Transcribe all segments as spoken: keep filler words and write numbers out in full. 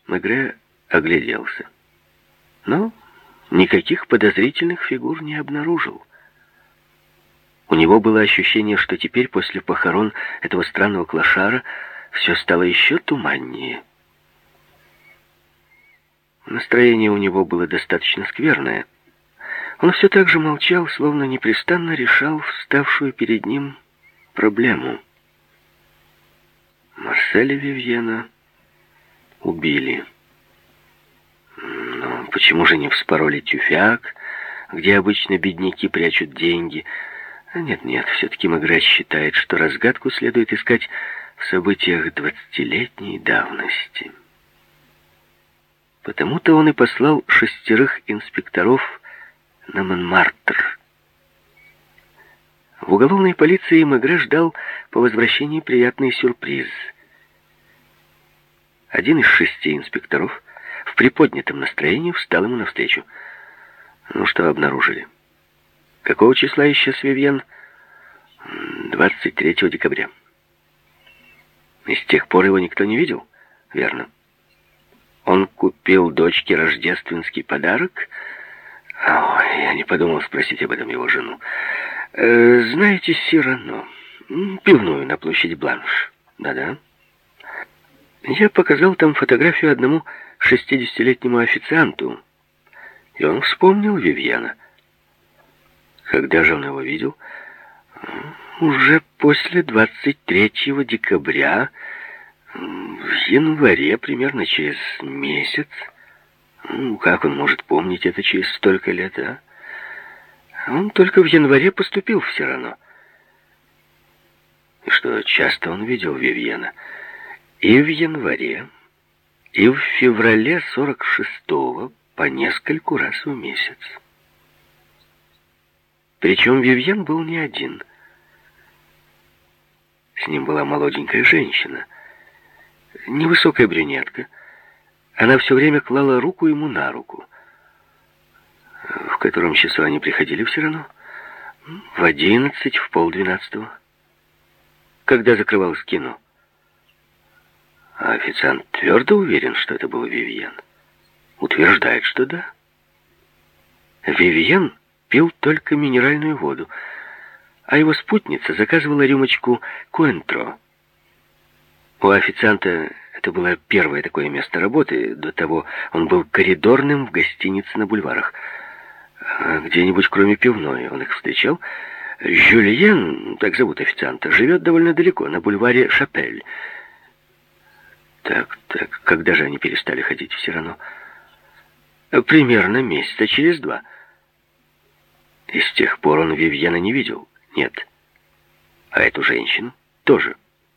Мегре огляделся, но никаких подозрительных фигур не обнаружил. У него было ощущение, что теперь, после похорон этого странного клошара, все стало еще туманнее. Настроение у него было достаточно скверное. Он все так же молчал, словно непрестанно решал вставшую перед ним проблему. Марселя Вивьена убили. Но почему же не вспороли тюфяк, где обычно бедняки прячут деньги? Нет-нет, все-таки Мегре считает, что разгадку следует искать в событиях двадцатилетней давности. Потому-то он и послал шестерых инспекторов на Монмартр. В уголовной полиции Мегре ждал по возвращении приятный сюрприз. Один из шести инспекторов в приподнятом настроении встал ему навстречу. Ну, что обнаружили? Какого числа исчез Вивьен? двадцать третьего декабря. И с тех пор его никто не видел? Верно. Он купил дочке рождественский подарок? Ой, я не подумал спросить об этом его жену. Э, знаете Сирано? Пивную на площади Бланш. Да-да. Я показал там фотографию одному шестидесятилетнему официанту, и он вспомнил Вивьена. Когда же он его видел? Уже после двадцать третьего декабря, в январе, примерно через месяц. Ну, как он может помнить это через столько лет, а? Он только в январе поступил в Сирано. И что, часто он видел Вивьена? И в январе, и в феврале сорок шестого по нескольку раз в месяц. Причем Вивьен был не один. С ним была молоденькая женщина, невысокая брюнетка. Она все время клала руку ему на руку. В котором часу они приходили в Сирано? В одиннадцать, в полдвенадцатого. Когда закрывалось кино. А официант твердо уверен, что это был Вивьен. Утверждает, что да. Вивьен пил только минеральную воду, а его спутница заказывала рюмочку Куэнтро. У официанта это было первое такое место работы. До того он был коридорным в гостинице на бульварах. Где-нибудь, кроме пивной, он их встречал. Жюльен, так зовут официанта, живет довольно далеко, на бульваре Шапель. Так, так, когда же они перестали ходить в Сирано? Примерно месяца через два. И с тех пор он Вивьена не видел? Нет. А эту женщину тоже.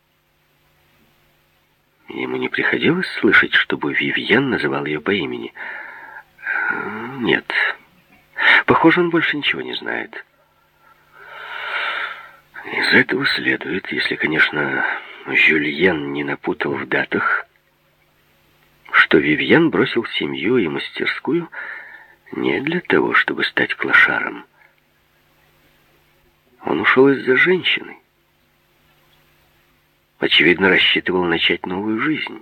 Ему не приходилось слышать, чтобы Вивьен называл ее по имени? Нет. Похоже, он больше ничего не знает. Из этого следует, если, конечно, Жюльен не напутал в датах, что Вивьен бросил семью и мастерскую не для того, чтобы стать клошаром. Он ушел из-за женщины. Очевидно, рассчитывал начать новую жизнь.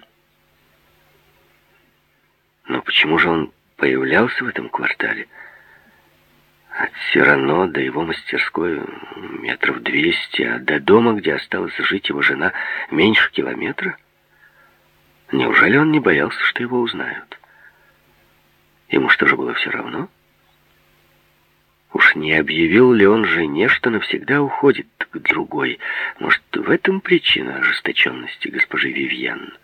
Но почему же он появлялся в этом квартале? От Сирано до его мастерской метров двести, а до дома, где осталась жить его жена, меньше километра? Неужели он не боялся, что его узнают? Ему что же было все равно? Уж не объявил ли он жене, что навсегда уходит к другой? Может, в этом причина ожесточенности госпожи Вивьен?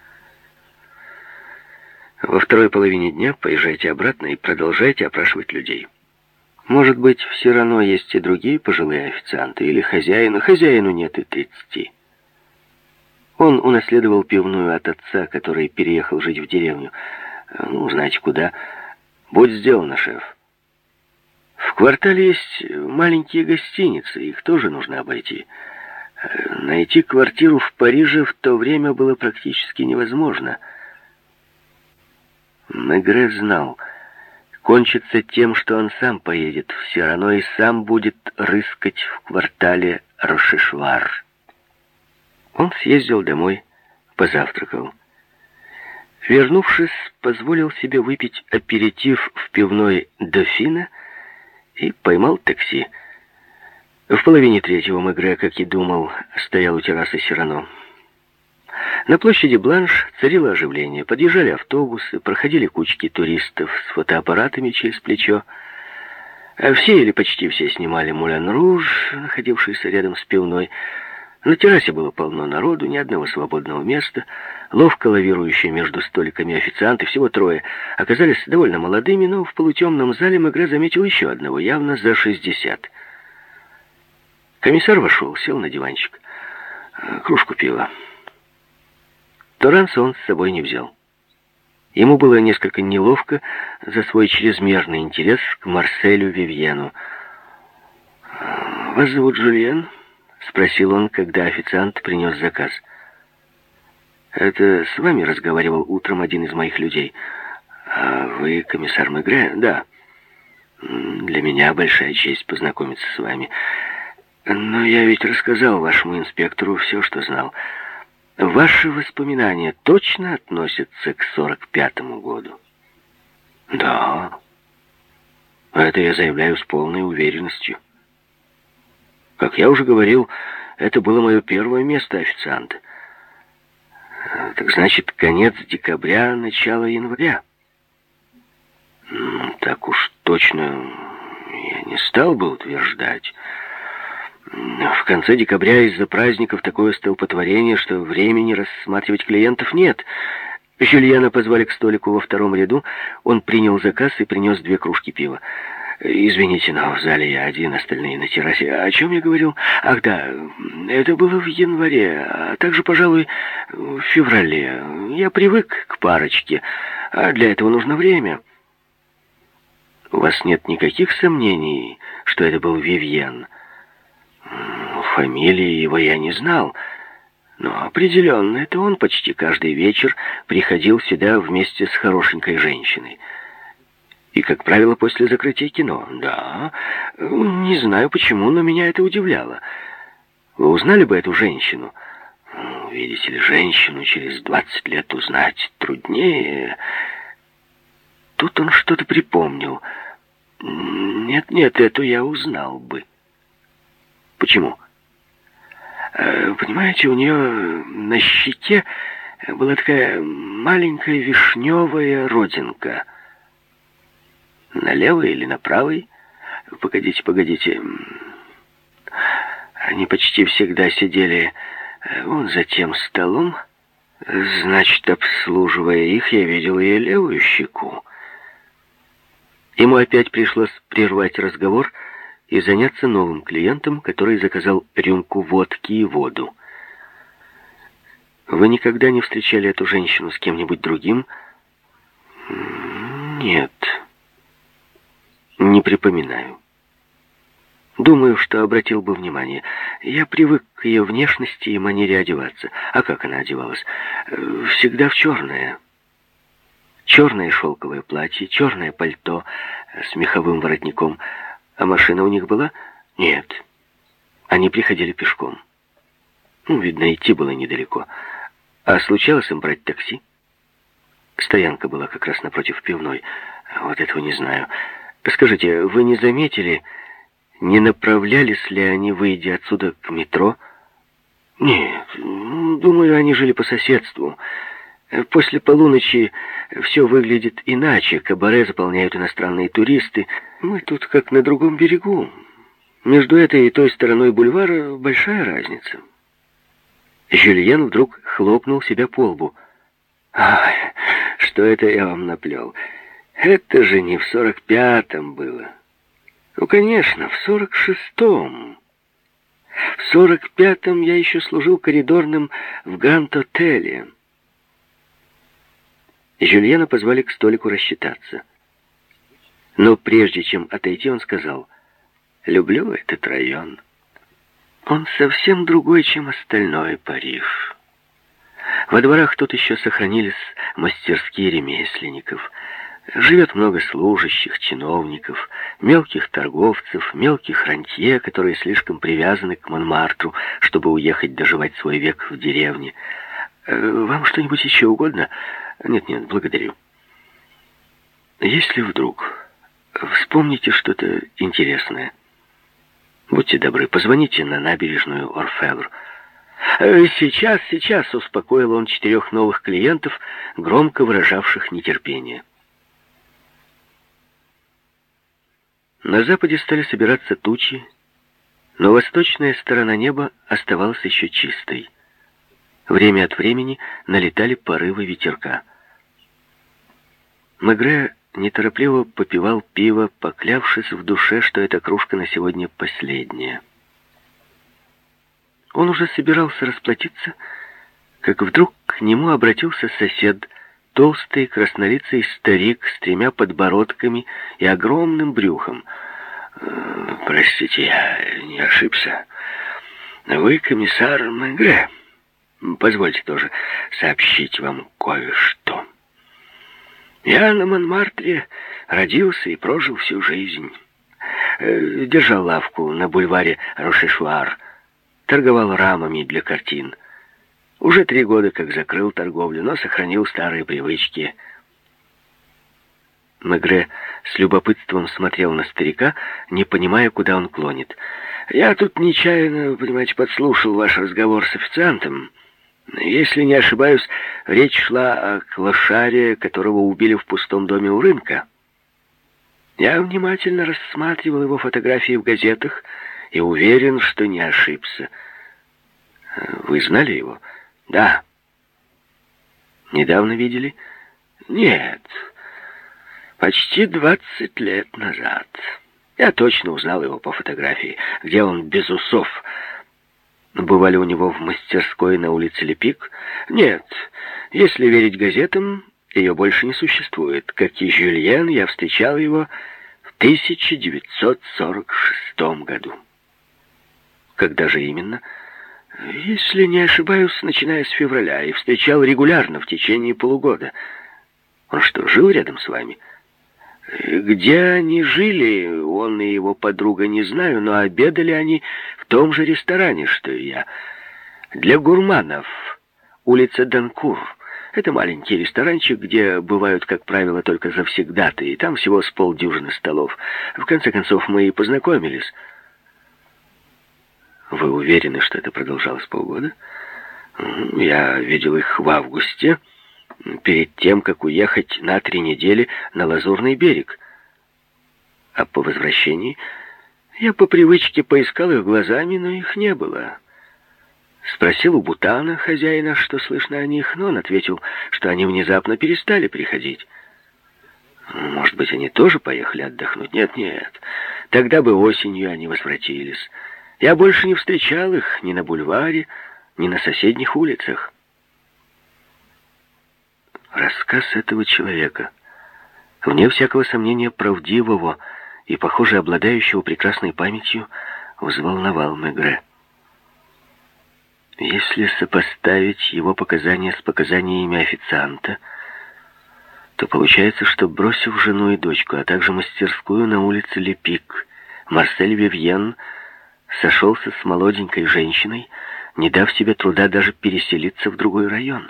Во второй половине дня поезжайте обратно и продолжайте опрашивать людей. Может быть, в Сирано есть и другие пожилые официанты, или хозяину. Хозяину нет и тридцати. Он унаследовал пивную от отца, который переехал жить в деревню. Ну, знаете, куда. Будь сделано, шеф. В квартале есть маленькие гостиницы, их тоже нужно обойти. Найти квартиру в Париже в то время было практически невозможно. Мегре знал, кончится тем, что он сам поедет в Сирано и сам будет рыскать в квартале Рошешвар. Он съездил домой, позавтракал. Вернувшись, позволил себе выпить аперитив в пивной «Дофина» и поймал такси. В половине третьего Мегре, как и думал, стоял у террасы Сирано. На площади Бланш царило оживление. Подъезжали автобусы, проходили кучки туристов с фотоаппаратами через плечо. Все или почти все снимали «Мулен Руж», находившийся рядом с пивной. На террасе было полно народу, ни одного свободного места. Ловко лавирующие между столиками официанты, всего трое, оказались довольно молодыми, но в полутемном зале Мегре заметил еще одного, явно за шестьдесят. Комиссар вошел, сел на диванчик. Кружку пива. Торанца он с собой не взял. Ему было несколько неловко за свой чрезмерный интерес к Марселю Вивьену. «Вас зовут Жюльен?» — спросил он, когда официант принес заказ. «Это с вами разговаривал утром один из моих людей. А вы комиссар Мегре?» «Да. Для меня большая честь познакомиться с вами. Но я ведь рассказал вашему инспектору все, что знал. Ваши воспоминания точно относятся к сорок пятому году?» «Да. Это я заявляю с полной уверенностью. Как я уже говорил, это было мое первое место официанта. Так значит, конец декабря, начало января. Ну, так уж точно я не стал бы утверждать. В конце декабря из-за праздников такое столпотворение, что времени рассматривать клиентов нет. Жюльена позвали к столику во втором ряду. Он принял заказ и принес две кружки пива. «Извините, но в зале я один, остальные на террасе. О чем я говорил? Ах, да, это было в январе, а также, пожалуй, в феврале. Я привык к парочке, а для этого нужно время». «У вас нет никаких сомнений, что это был Вивьен?» «Фамилии его я не знал, но определенно это он почти каждый вечер приходил сюда вместе с хорошенькой женщиной. И, как правило, после закрытия кино. Да, не знаю почему, но меня это удивляло. Вы узнали бы эту женщину? Видите ли, женщину через двадцать лет узнать труднее». Тут он что-то припомнил. «Нет, нет, эту я узнал бы». «Почему?» «Понимаете, у нее на щеке была такая маленькая вишневая родинка». «На левой или на правой? Погодите, погодите. Они почти всегда сидели вон за тем столом. Значит, обслуживая их, я видел ее левую щеку». Ему опять пришлось прервать разговор и заняться новым клиентом, который заказал рюмку водки и воду. «Вы никогда не встречали эту женщину с кем-нибудь другим?» «Нет, не припоминаю. Думаю, что обратил бы внимание. Я привык к ее внешности и манере одеваться. А как она одевалась? Всегда в черное. Черное шелковое платье, черное пальто с меховым воротником. А машина у них была? Нет. Они приходили пешком. Ну, видно, идти было недалеко. А случалось им брать такси? Стоянка была как раз напротив пивной. Вот этого не знаю. Скажите, вы не заметили, не направлялись ли они, выйдя отсюда, к метро? Нет, думаю, они жили по соседству. После полуночи все выглядит иначе. Кабаре заполняют иностранные туристы. Мы тут как на другом берегу. Между этой и той стороной бульвара большая разница. Жюльен вдруг хлопнул себя по лбу. «Ай, что это я вам наплел? Это же не в сорок пятом было. Ну, конечно, в сорок шестом. В сорок пятом я еще служил коридорным в Гранд-отеле». Жюльена позвали к столику рассчитаться. Но прежде чем отойти, он сказал: «Люблю этот район. Он совсем другой, чем остальной Париж. Во дворах тут еще сохранились мастерские ремесленников. Живет много служащих, чиновников, мелких торговцев, мелких рантье, которые слишком привязаны к Монмартру, чтобы уехать доживать свой век в деревне. Вам что-нибудь еще угодно? Нет-нет, благодарю. Если вдруг вспомните что-то интересное, будьте добры, позвоните на набережную Орфевр. Сейчас, сейчас, успокоил он четырех новых клиентов, громко выражавших нетерпение. На западе стали собираться тучи, но восточная сторона неба оставалась еще чистой. Время от времени налетали порывы ветерка. Мегре неторопливо попивал пиво, поклявшись в душе, что эта кружка на сегодня последняя. Он уже собирался расплатиться, как вдруг к нему обратился сосед, толстый краснолицый старик с тремя подбородками и огромным брюхом. «Простите, я не ошибся. Вы комиссар Мегре. Позвольте тоже сообщить вам кое-что. Я на Монмартре родился и прожил всю жизнь. Держал лавку на бульваре Рошешуар, торговал рамами для картин. Уже три года как закрыл торговлю, но сохранил старые привычки». Мегре с любопытством смотрел на старика, не понимая, куда он клонит. «Я тут нечаянно, понимаете, подслушал ваш разговор с официантом. Если не ошибаюсь, речь шла о клошаре, которого убили в пустом доме у рынка. Я внимательно рассматривал его фотографии в газетах и уверен, что не ошибся. Вы знали его?» «Да». «Недавно видели?» «Нет. Почти двадцать лет назад. Я точно узнал его по фотографии, где он без усов. Бывали у него в мастерской на улице Лепик? Нет. Если верить газетам, ее больше не существует. Как и Жюльен, я встречал его в тысяча девятьсот сорок шестом году. Когда же именно? Если не ошибаюсь, начиная с февраля, и встречал регулярно в течение полугода. Он что, жил рядом с вами? Где они жили, он и его подруга, не знаю, но обедали они в том же ресторане, что и я. Для гурманов. Улица Данкур. Это маленький ресторанчик, где бывают, как правило, только завсегдатые, и там всего с полдюжины столов. В конце концов, мы и познакомились. Вы уверены, что это продолжалось полгода? Я видел их в августе, перед тем, как уехать на три недели на Лазурный берег. А по возвращении я по привычке поискал их глазами, но их не было. Спросил у Бутана, хозяина, что слышно о них, но он ответил, что они внезапно перестали приходить. Может быть, они тоже поехали отдохнуть? Нет, нет. Тогда бы осенью они возвратились. Я больше не встречал их ни на бульваре, ни на соседних улицах. Рассказ этого человека, вне всякого сомнения правдивого и, похоже, обладающего прекрасной памятью, взволновал Мегре. Если сопоставить его показания с показаниями официанта, то получается, что, бросив жену и дочку, а также мастерскую на улице Лепик, Марсель Вивьен сошелся с молоденькой женщиной, не дав себе труда даже переселиться в другой район.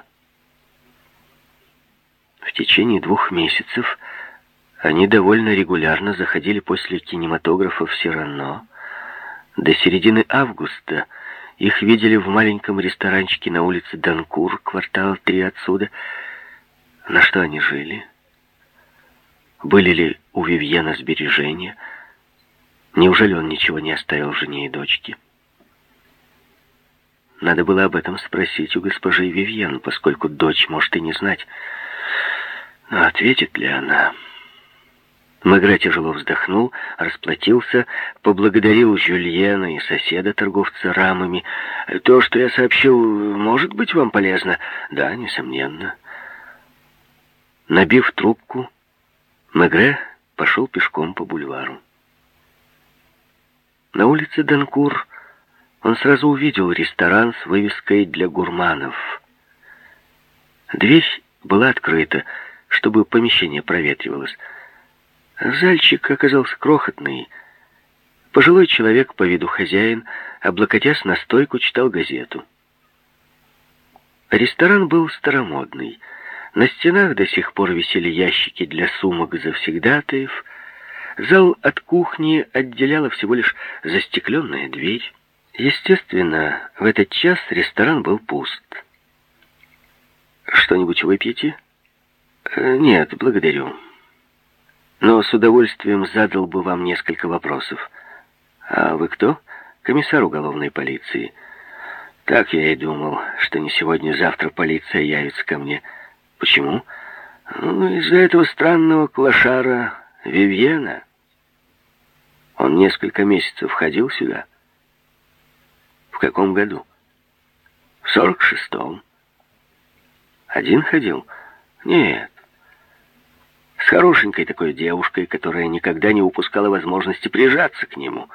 В течение двух месяцев они довольно регулярно заходили после кинематографа в Сирано. До середины августа их видели в маленьком ресторанчике на улице Данкур, квартал три отсюда. На что они жили? Были ли у Вивьена сбережения? Неужели он ничего не оставил жене и дочке? Надо было об этом спросить у госпожи Вивьен, поскольку дочь может и не знать. Но ответит ли она? Мегре тяжело вздохнул, расплатился, поблагодарил Жюльена и соседа, торговца рамами. «То, что я сообщил, может быть вам полезно?» «Да, несомненно». Набив трубку, Мегре пошел пешком по бульвару. На улице Данкур он сразу увидел ресторан с вывеской «Для гурманов». Дверь была открыта, чтобы помещение проветривалось. Зальчик оказался крохотный. Пожилой человек, по виду хозяин, облокотясь на стойку, читал газету. Ресторан был старомодный. На стенах до сих пор висели ящики для сумок завсегдатаев. Зал от кухни отделяла всего лишь застекленная дверь. Естественно, в этот час ресторан был пуст. «Что-нибудь выпьете?» «Нет, благодарю. Но с удовольствием задал бы вам несколько вопросов. А вы кто?» «Комиссар уголовной полиции». «Так я и думал, что не сегодня-завтра полиция явится ко мне». «Почему?» «Ну, из-за этого странного клошара Вивьена. Он несколько месяцев ходил сюда». «В каком году?» «В сорок шестом». «Один ходил?» «Нет. С хорошенькой такой девушкой, которая никогда не упускала возможности прижаться к нему».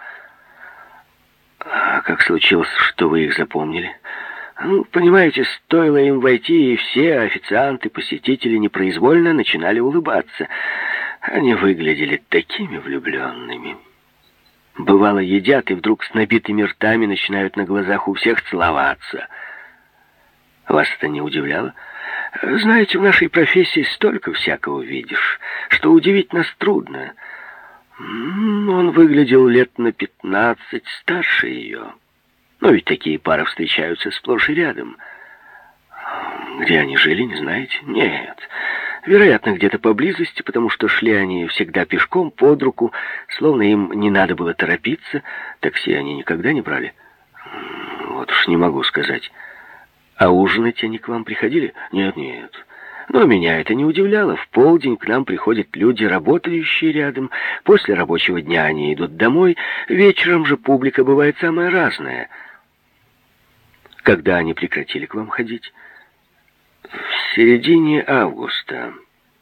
«А как случилось, что вы их запомнили?» «Ну, понимаете, стоило им войти, и все официанты, посетители непроизвольно начинали улыбаться. Они выглядели такими влюбленными. Бывало, едят, и вдруг с набитыми ртами начинают на глазах у всех целоваться. Вас это не удивляло? Знаете, в нашей профессии столько всякого видишь, что удивить нас трудно. Он выглядел лет на пятнадцать старше ее. Но ведь такие пары встречаются сплошь и рядом. Где они жили, не знаете? Нет. Вероятно, где-то поблизости, потому что шли они всегда пешком, под руку, словно им не надо было торопиться. Такси они никогда не брали. Вот уж не могу сказать. А ужинать они к вам приходили? Нет, нет. Но меня это не удивляло. В полдень к нам приходят люди, работающие рядом. После рабочего дня они идут домой. Вечером же публика бывает самая разная. Когда они прекратили к вам ходить? В середине августа.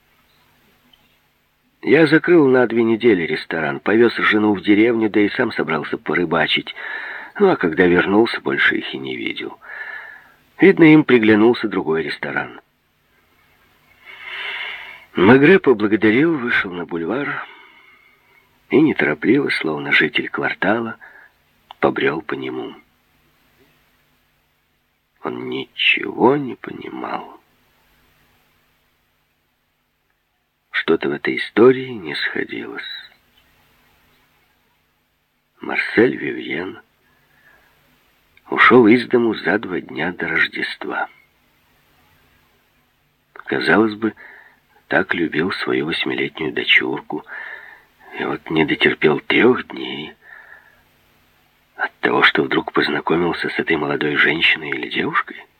Я закрыл на две недели ресторан, повез жену в деревню, да и сам собрался порыбачить. Ну, а когда вернулся, больше их и не видел. Видно, им приглянулся другой ресторан. Мегре поблагодарил, вышел на бульвар и неторопливо, словно житель квартала, побрел по нему. Он ничего не понимал. Что-то в этой истории не сходилось. Марсель Вивьен ушел из дому за два дня до Рождества. Казалось бы, так любил свою восьмилетнюю дочурку, и вот не дотерпел трех дней от того, что вдруг познакомился с этой молодой женщиной или девушкой.